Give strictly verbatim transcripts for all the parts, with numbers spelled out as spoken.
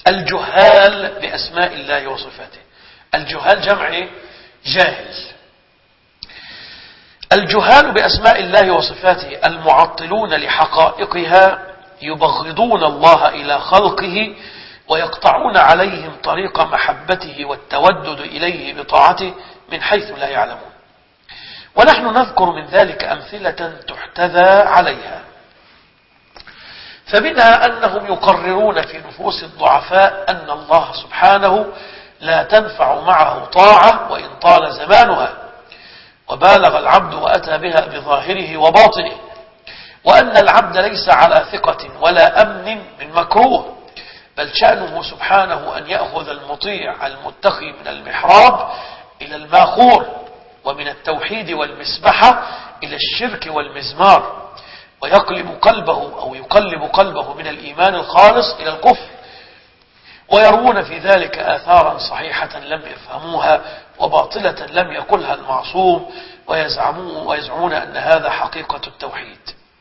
الجهال بأسماء الله وصفاته. الجهال جمع إيه؟ جاهل. الجهال بأسماء الله وصفاته المعطلون لحقائقها يبغضون الله إلى خلقه ويقطعون عليهم طريق محبته والتودد إليه بطاعته من حيث لا يعلمون. ونحن نذكر من ذلك أمثلة تحتذى عليها. فمنها أنهم يقررون في نفوس الضعفاء أن الله سبحانه لا تنفع معه طاعة وإن طال زمانها، وبالغ العبد وأتى بها بظاهره وباطنه، وأن العبد ليس على ثقة ولا أمن من مكروه، بل شأنه سبحانه أن يأخذ المطيع المتقي من المحراب إلى الماخور، ومن التوحيد والمسبحة إلى الشرك والمزمار، ويقلب قلبه أو يقلب قلبه من الإيمان الخالص إلى الكفر، ويرون في ذلك آثارا صحيحة لم يفهموها وباطلة لم يقلها المعصوم، ويزعمون ويزعمون أن هذا حقيقة التوحيد.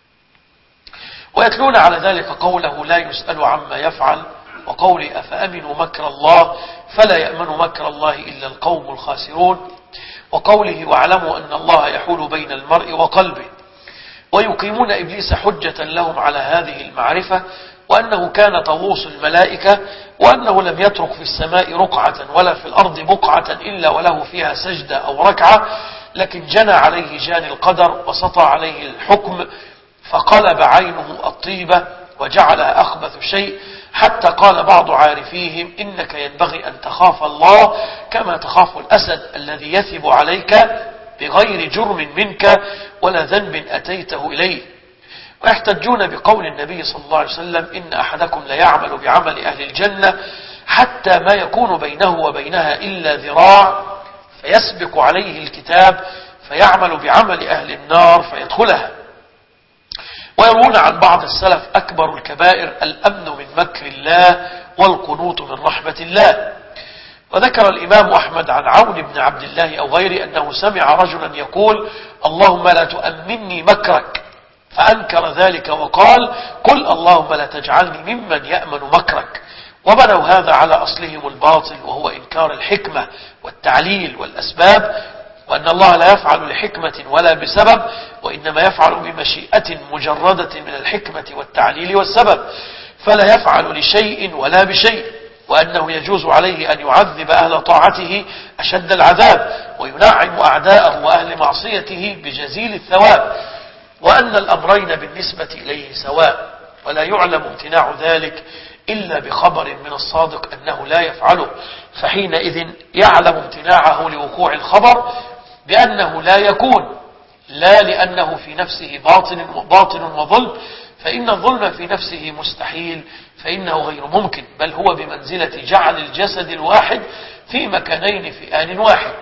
ويتلون على ذلك قوله لا يسأل عما يفعل، وقوله أفأمنوا مكر الله فلا يأمن مكر الله إلا القوم الخاسرون، وقوله واعلموا أن الله يحول بين المرء وقلبه. ويقيمون إبليس حجة لهم على هذه المعرفة، وأنه كان طاووس الملائكة، وأنه لم يترك في السماء رقعة ولا في الأرض بقعة إلا وله فيها سجدة أو ركعة، لكن جنى عليه جاني القدر وسطى عليه الحكم، فقلب عينه الطيبة وجعلها أخبث شيء، حتى قال بعض عارفيهم إنك ينبغي أن تخاف الله كما تخاف الأسد الذي يثب عليك بغير جرم منك ولا ذنب أتيته إليه. ويحتجون بقول النبي صلى الله عليه وسلم إن أحدكم ليعمل بعمل أهل الجنة حتى ما يكون بينه وبينها إلا ذراع، فيسبق عليه الكتاب فيعمل بعمل أهل النار فيدخلها. ويروون عن بعض السلف أكبر الكبائر الأمن من مكر الله والقنوط من رحمة الله. وذكر الإمام أحمد عن عون بن عبد الله أو غيره أنه سمع رجلا يقول اللهم لا تؤمني مكرك، فأنكر ذلك وقال قل اللهم لا تجعلني ممن يأمن مكرك. وبنوا هذا على أصلهم الباطل، وهو إنكار الحكمة والتعليل والأسباب، وأن الله لا يفعل لحكمة ولا بسبب، وإنما يفعل بمشيئة مجردة من الحكمة والتعليل والسبب، فلا يفعل لشيء ولا بشيء، وأنه يجوز عليه أن يعذب أهل طاعته أشد العذاب وينعم أعداءه وأهل معصيته بجزيل الثواب، وأن الأمرين بالنسبة إليه سواء، ولا يعلم امتناع ذلك إلا بخبر من الصادق أنه لا يفعله، فحينئذ يعلم امتناعه لوقوع الخبر بأنه لا يكون، لا لأنه في نفسه باطن باطن وظلم، فإن الظلم في نفسه مستحيل، فإنه غير ممكن، بل هو بمنزلة جعل الجسد الواحد في مكانين في آن واحد.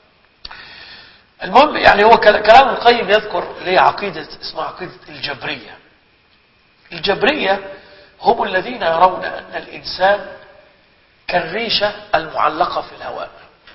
المهم يعني هو كلام القيم يذكر ليه عقيدة اسمها عقيدة الجبرية. الجبرية هم الذين يرون أن الإنسان كالريشة المعلقة في الهواء،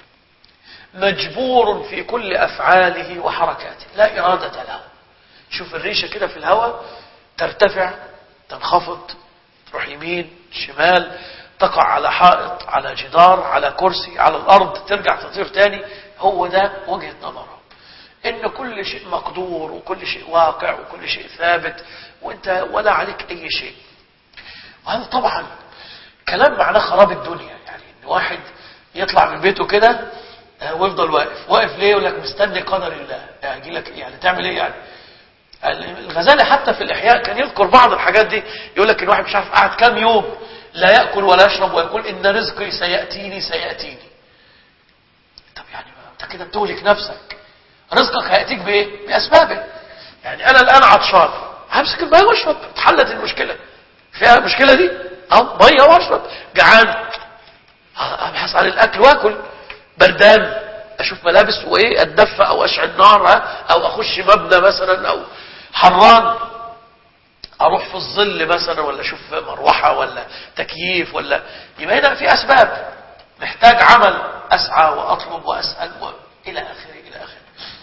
مجبور في كل أفعاله وحركاته لا إرادة له. شوف الريشة كده في الهواء، ترتفع تنخفض، تروح يمين شمال، تقع على حائط على جدار على كرسي على الأرض، ترجع تطير تاني. هو ده وجهة نظره، إن كل شيء مقدور وكل شيء واقع وكل شيء ثابت وإنت ولا عليك أي شيء. وهذا طبعا كلام معناه خراب الدنيا. يعني إن واحد يطلع من بيته كده ويفضل واقف واقف ليه؟ يقول لك مستني قدر الله. يعني لك يعني تعمل ايه يعني؟ الغزالي حتى في الإحياء كان يذكر بعض الحاجات دي، يقول لك ان واحد مش عارف قعد كام يوم لا يأكل ولا يشرب ويقول ان رزقي سيأتيني سيأتيني. طب يعني انت كده بتهلك نفسك. رزقك هيأتيك بايه؟ بأسبابه. يعني انا الآن عطشان، همسك الماء واشرب، اتحلت المشكلة. فيها المشكلة دي؟ اه مية واشرب. جعان ابحث عن الاكل واكل. بردان اشوف ملابس وايه اتدفى او اشعل نار، او اخش مبنى مثلا، او حران اروح في الظل مثلا، ولا اشوف مروحة ولا تكييف، ولا يبقى هنا في اسباب. محتاج عمل، اسعى واطلب واسأل و... الى اخره الى اخره.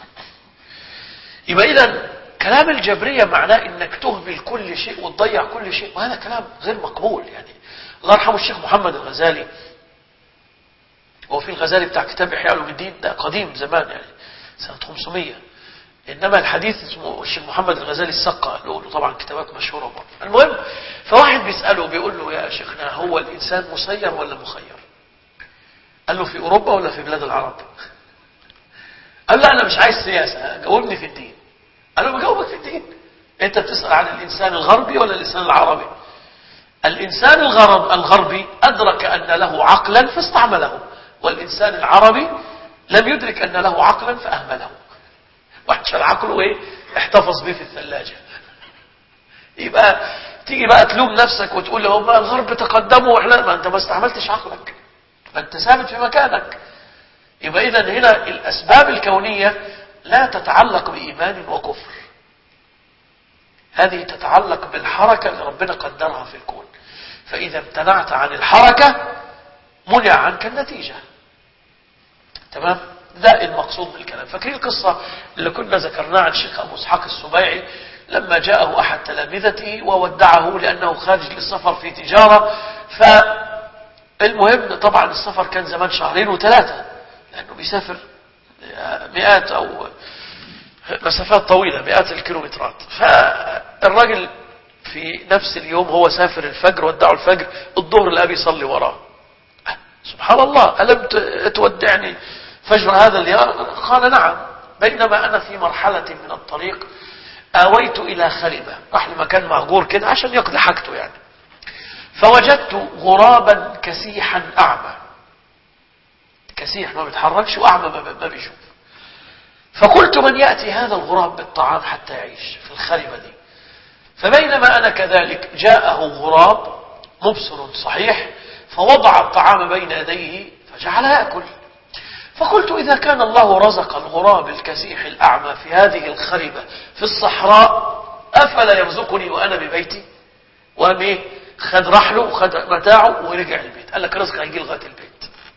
يبقى اذا كلام الجبرية معناه انك تهمل كل شيء وتضيع كل شيء، وهذا كلام غير مقبول. يعني الله يرحمه الشيخ محمد الغزالي، هو في الغزالي بتاع كتاب إحياء علوم الدين ده قديم زمان يعني سنة خمسمية، إنما الحديث اسمه الشيخ محمد الغزالي السقا، له طبعا كتابات مشهورة برضه. المهم، فواحد بيسأله بيقول له يا شيخنا هو الإنسان مسير ولا مخير؟ قال له في أوروبا ولا في بلاد العرب؟ قال له أنا مش عايز سياسة، جاوبني في الدين. قال له بجاوبك في الدين، أنت بتسأل عن الإنسان الغربي ولا الإنسان العربي؟ الإنسان الغرب الغربي أدرك أن له عقلا فاستعمله، والإنسان العربي لم يدرك أن له عقلا فأهمله. واحد شال عقله ايه احتفظ به في الثلاجة. يبقى تيجي بقى تلوم نفسك وتقول له ما الغرب تقدموا واحنا ما انت ما استعملتش عقلك، ما انت ثابت في مكانك. يبقى اذا هنا الاسباب الكونية لا تتعلق بإيمان وكفر، هذه تتعلق بالحركة اللي ربنا قدرها في الكون. فإذا امتنعت عن الحركة منع عنك النتيجة. تمام؟ ده المقصود من الكلام. فاكرين القصة اللي كنا ذكرناها عن شيخ أبو إسحاق السبيعي لما جاءه أحد تلامذته وودعه لأنه خارج للسفر في تجارة. فالمهم طبعا السفر كان زمان شهرين وثلاثة، لأنه بيسافر مئات أو مسافات طويلة، مئات الكيلومترات. فالراجل في نفس اليوم هو سافر الفجر، ودعه الفجر، الظهر لقى بيصلي وراه. سبحان الله، ألم تودعني فجر هذا اليوم؟ قال نعم، بينما أنا في مرحلة من الطريق آويت إلى خربة، راح لمكان مهجور كده عشان يقضي حاجته يعني، فوجدت غرابا كسيحا أعمى، كسيح ما بيتحركش وأعمى ما بيشوف. فقلت من يأتي هذا الغراب بالطعام حتى يعيش في الخربة دي؟ فبينما أنا كذلك جاءه غراب مبصر صحيح فوضع الطعام بين يديه فجعل يأكل. فقلت إذا كان الله رزق الغراب الكسيح الأعمى في هذه الخربة في الصحراء أفلا يرزقني وأنا ببيتي؟ وقام إيه؟ خد رحله وخد متاعه ورجع البيت. قال لك رزق هيجي لغاية البيت.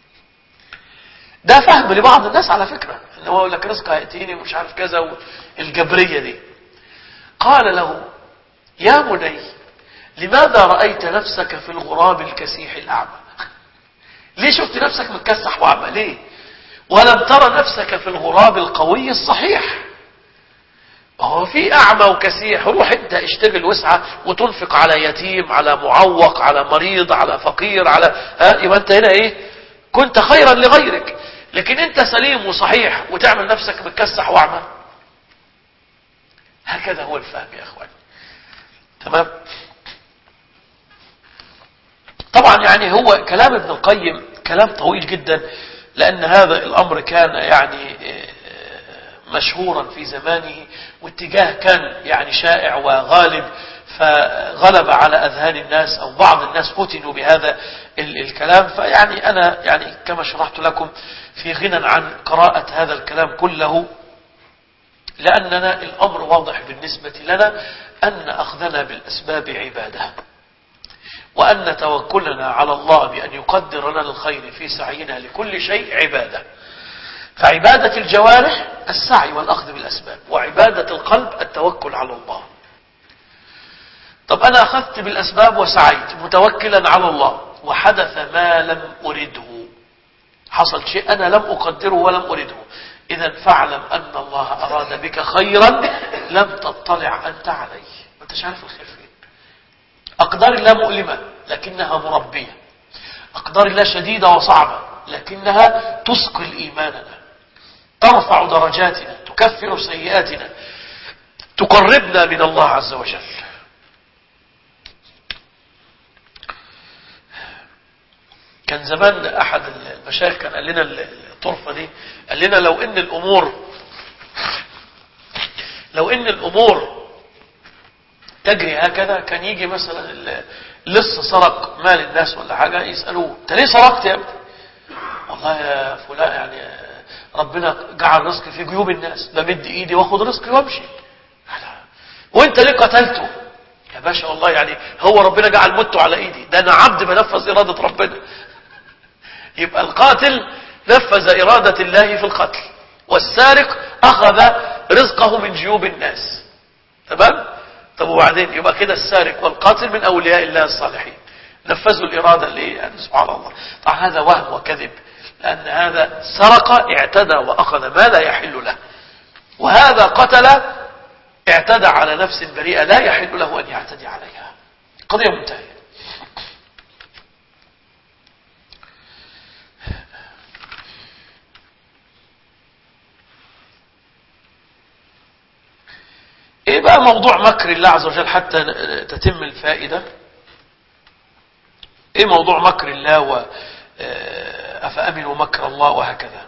ده فهم لبعض الناس على فكرة، إنه يقول لك رزق هيأتيني ومش عارف كذا والجبرية دي. قال له يا بني لماذا رأيت نفسك في الغراب الكسيح الأعمى؟ ليه شفت نفسك متكسح وأعمى ليه؟ ولم ترى نفسك في الغراب القوي الصحيح؟ هو في أعمى وكسيح، روح انت اشتغل واسعى وتنفق على يتيم، على معوق، على مريض، على فقير، على ها، يبقى انت هنا ايه؟ كنت خيرا لغيرك. لكن انت سليم وصحيح وتعمل نفسك متكسح وأعمى. هكذا هو الفهم يا اخوان. تمام؟ طبعا يعني هو كلام ابن القيم كلام طويل جدا، لأن هذا الأمر كان يعني مشهورا في زمانه، واتجاه كان يعني شائع وغالب، فغلب على أذهان الناس أو بعض الناس فتنوا بهذا الكلام. فيعني أنا يعني كما شرحت لكم في غنى عن قراءة هذا الكلام كله، لأننا الأمر واضح بالنسبة لنا أن أخذنا بالأسباب عبادة، وأن توكلنا على الله بأن يقدر لنا الخير في سعينا لكل شيء عبادة. فعبادة الجوارح السعي والأخذ بالأسباب، وعبادة القلب التوكل على الله. طب أنا أخذت بالأسباب وسعيت متوكلا على الله، وحدث ما لم أرده، حصل شيء أنا لم أقدره ولم أرده، إذا فاعلم أن الله أراد بك خيرا لم تطلع أنت عليه، ما أنتش عارف الخير فين. أقدار الله مؤلمة لكنها مربية، أقدار الله شديدة وصعبة لكنها تثقل إيماننا، ترفع درجاتنا، تكفر سيئاتنا، تقربنا من الله عز وجل. كان زمان أحد المشايخ كان قال لنا الطرفة دي، قال لنا لو إن الأمور لو إن الأمور تجري هكذا، كان يجي مثلا لص سرق مال الناس ولا حاجة يسألوه انت ليه سرقت يا ابني؟ والله يا فلان يعني ربنا جعل رزقي في جيوب الناس، بمد ايدي واخد رزقي وامشي. وانت ليه قتلته؟ يا باشا والله يعني هو ربنا جعل موته على ايدي، ده انا عبد بنفذ ارادة ربنا. يبقى القاتل نفذ ارادة الله في القتل، والسارق اخذ رزقه من جيوب الناس. تمام؟ طب وبعدين يبقى كده السارق والقاتل من أولياء الله الصالحين. نفذوا الإرادة ليه؟ يعني سبحان الله. طبعا هذا وهم وكذب، لأن هذا سرق اعتدى وأخذ ما لا يحل له، وهذا قتل اعتدى على نفس بريئة لا يحل له أن يعتدي عليها. قضية منتهية. ايه بقى موضوع مكر الله عز وجل حتى تتم الفائدة؟ ايه موضوع مكر الله و أفأمنوا مكر الله وهكذا؟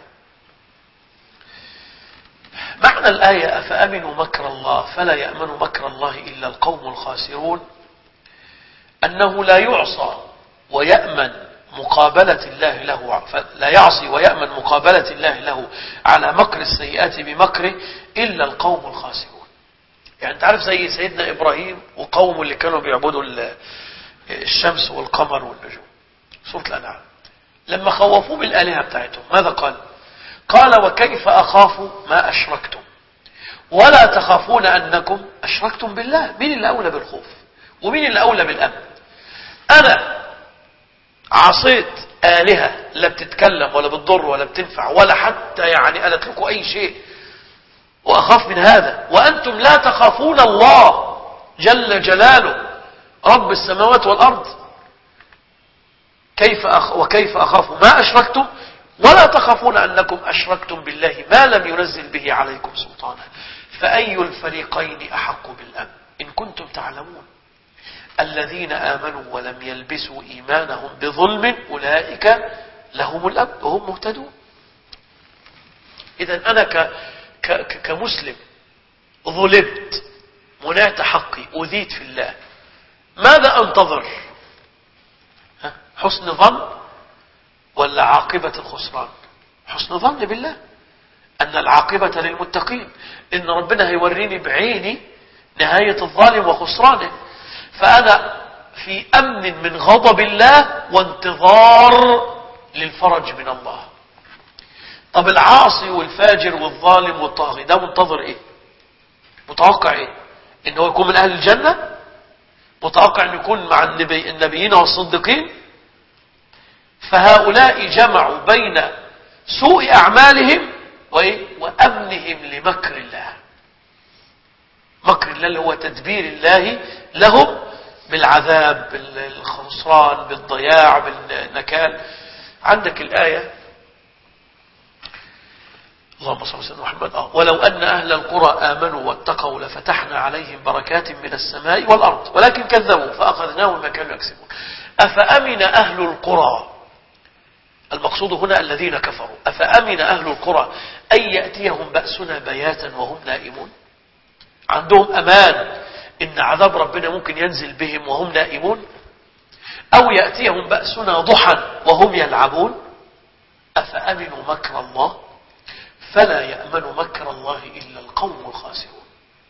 معنى الآية أفأمنوا مكر الله فلا يأمن مكر الله إلا القوم الخاسرون، أنه لا يعصى ويأمن مقابلة الله له، لا يعصي ويأمن مقابلة الله له على مكر السيئات بمكره إلا القوم الخاسرون. يعني انت عارف زي سيدنا إبراهيم وقومه اللي كانوا بيعبدوا الشمس والقمر والنجوم، سورة الأنعام، لما خوفوه بالآلهة بتاعتهم ماذا قال؟ قال وكيف أخاف ما أشركتم ولا تخافون أنكم أشركتم بالله. مين اللي أولى بالخوف ومين اللي أولى بالأمن؟ أنا عصيت آلهة لا بتتكلم ولا بتضر ولا بتنفع ولا حتى يعني قالت لكم أي شيء، وأخاف من هذا، وأنتم لا تخافون الله جل جلاله رب السماوات والأرض. كيف أخ... وكيف أخاف ما أشركتم ولا تخافون أنكم أشركتم بالله ما لم ينزل به عليكم سلطانا، فأي الفريقين أحق بالأمن إن كنتم تعلمون. الذين آمنوا ولم يلبسوا إيمانهم بظلم أولئك لهم الأمن وهم مهتدون. إذن أنا ك... ك... كمسلم ظلمت، منعت حقي، أذيت في الله، ماذا أنتظر؟ حسن ظن ولا عاقبة الخسران؟ حسن ظن بالله أن العاقبة للمتقين، إن ربنا هيوريني بعيني نهاية الظالم وخسرانه، فأنا في أمن من غضب الله وانتظار للفرج من الله. طب العاصي والفاجر والظالم والطاغي ده منتظر إيه؟ متوقع إيه؟ إنه يكون من أهل الجنة؟ متوقع أن يكون مع النبي النبيين والصديقين؟ فهؤلاء جمعوا بين سوء أعمالهم وأمنهم لمكر الله. مكر الله اللي هو تدبير الله لهم بالعذاب، بالخسران، بالضياع، بالنكال. عندك الآية اللهم صل على سيدنا محمد آه. ولو أن أهل القرى آمنوا واتقوا لفتحنا عليهم بركات من السماء والأرض ولكن كذبوا فأخذناهم ما كانوا يكسبون. أفأمن أهل القرى، المقصود هنا الذين كفروا، أفأمن أهل القرى أن يأتيهم بأسنا بياتا وهم نائمون؟ عندهم أمان إن عذاب ربنا ممكن ينزل بهم وهم نائمون؟ أو يأتيهم بأسنا ضحى وهم يلعبون؟ أفأمنوا مكر الله فلا يأمن مكر الله إلا القوم الخاسرون.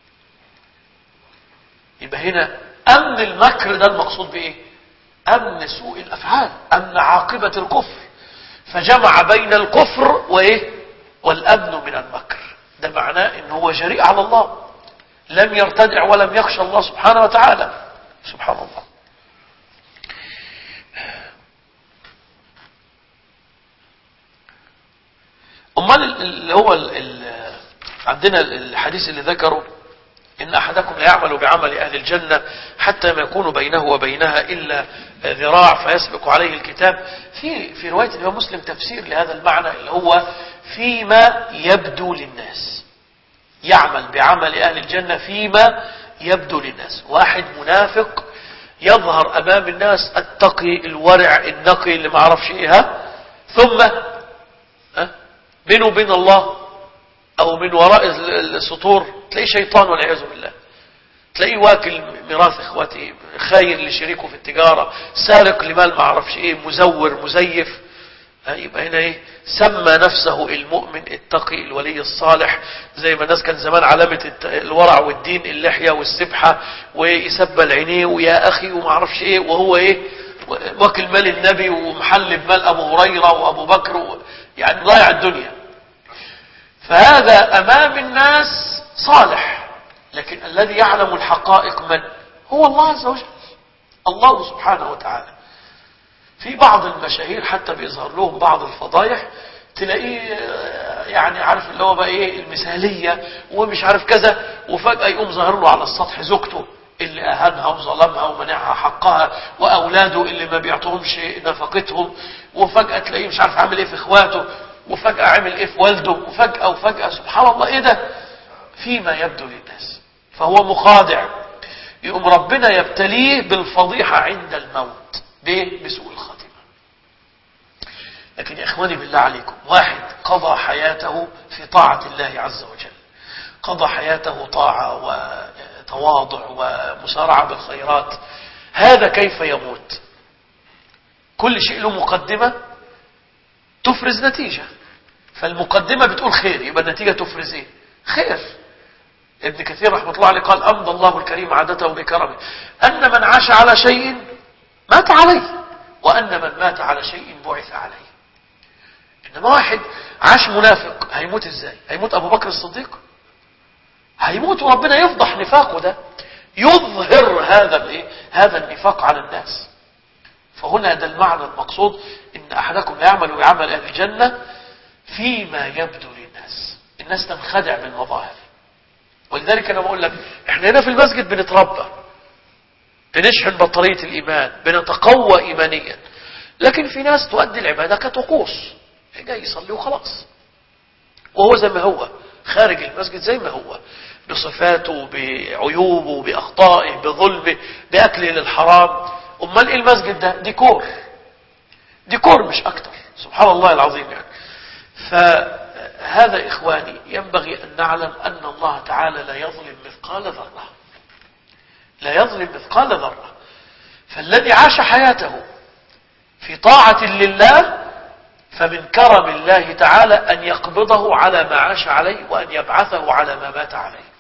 يبقى هنا أمن المكر ده المقصود بإيه؟ أمن سوء الأفعال، أمن عاقبة الكفر، فجمع بين الكفر وإيه؟ والأمن من المكر. ده معناه إن هو جريء على الله، لم يرتدع ولم يخشى الله سبحانه وتعالى. سبحان الله. أمال اللي هو ال ال عندنا الحديث اللي ذكره إن أحدكم لا يعمل بعمل أهل الجنة حتى ما يكون بينه وبينها إلا ذراع فيسبق عليه الكتاب. في في رواية الإمام مسلم تفسير لهذا المعنى اللي هو فيما يبدو للناس، يعمل بعمل أهل الجنة فيما يبدو للناس. واحد منافق يظهر أمام الناس التقي الورع النقي اللي ما عرفش إيه، ثم ها بينه وبين الله أو من وراء السطور تلاقيه شيطان والعياذ بالله، تلاقيه واكل ميراث إخوته، خاين لشريكه في التجارة، سارق لمال ما عرفش إيه، مزور مزيف. يبقى هنا إيه؟ سمى نفسه المؤمن التقي الولي الصالح، زي ما الناس كان زمان علامة الورع والدين اللحية والسبحة ويسبى العينيه ويا أخي وما عرفش إيه، وهو إيه واكل مال النبي ومحل بمال أبو هريرة وأبو بكر، يعني ضايع الدنيا. فهذا أمام الناس صالح، لكن الذي يعلم الحقائق من هو الله عز وجل، الله سبحانه وتعالى. في بعض المشاهير حتى بيظهر لهم بعض الفضايح، تلاقيه يعني عارف اللي هو بقى ايه المثالية ومش عارف كذا، وفجأة يقوم ظاهر له على السطح زوجته اللي اهانها وظلمها ومنعها حقها، واولاده اللي ما بيعطوهمش نفقتهم، وفجأة تلاقيه مش عارف عامل ايه في اخواته، وفجأة عامل ايه في والده، وفجأة وفجأة سبحان الله ايه ده فيما يبدو للناس. فهو مخادع، يقوم ربنا يبتليه بالفضيحة عند الموت بسوء الخاتمة. لكن يا إخواني بالله عليكم، واحد قضى حياته في طاعة الله عز وجل، قضى حياته طاعة وتواضع ومسارعة بالخيرات، هذا كيف يموت؟ كل شيء له مقدمة تفرز نتيجة، فالمقدمة بتقول خير، يبقى النتيجة تفرز ايه؟ خير. ابن كثير رحمة الله عليه قال أمضى الله الكريم عادته بكرمه أن من عاش على شيء مات عليه، وأن من مات على شيء بعث عليه. إنما واحد عاش منافق هيموت ازاي؟ هيموت أبو بكر الصديق؟ هيموت وربنا يفضح نفاقه ده، يظهر هذا الايه؟ هذا النفاق على الناس. فهنا ده المعنى المقصود، إن أحدكم لا يعمل ويعمل أهل الجنة فيما يبدو للناس. الناس تنخدع بالمظاهر، ولذلك أنا بقول لك إحنا هنا في المسجد بنتربى، بنشحن بطارية الإيمان، بنتقوى إيمانيا، لكن في ناس تؤدي العبادة كطقوس، جاي يصلي وخلاص، وهو زي ما هو خارج المسجد زي ما هو، بصفاته بعيوبه بأخطائه بظلمه بأكله للحرام. أمال إيه المسجد ده؟ ديكور، ديكور مش أكتر. سبحان الله العظيم يعني. فهذا إخواني ينبغي أن نعلم أن الله تعالى لا يظلم مثقال ذرة، لا يظلم مثقال ذرة. فالذي عاش حياته في طاعة لله فمن كرم الله تعالى أن يقبضه على ما عاش عليه، وأن يبعثه على ما مات عليه.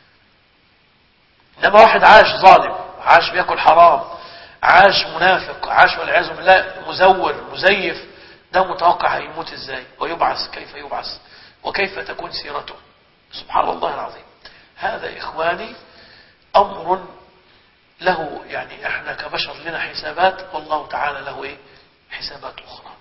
إنما واحد عاش ظالم، عاش بيأكل حرام، عاش منافق، عاش والعياذ بالله مزور مزيف، ده متوقع هيموت ازاي ويبعث كيف يبعث وكيف تكون سيرته. سبحان الله العظيم. هذا إخواني أمر له يعني احنا كبشر لنا حسابات، والله تعالى له ايه؟ حسابات أخرى.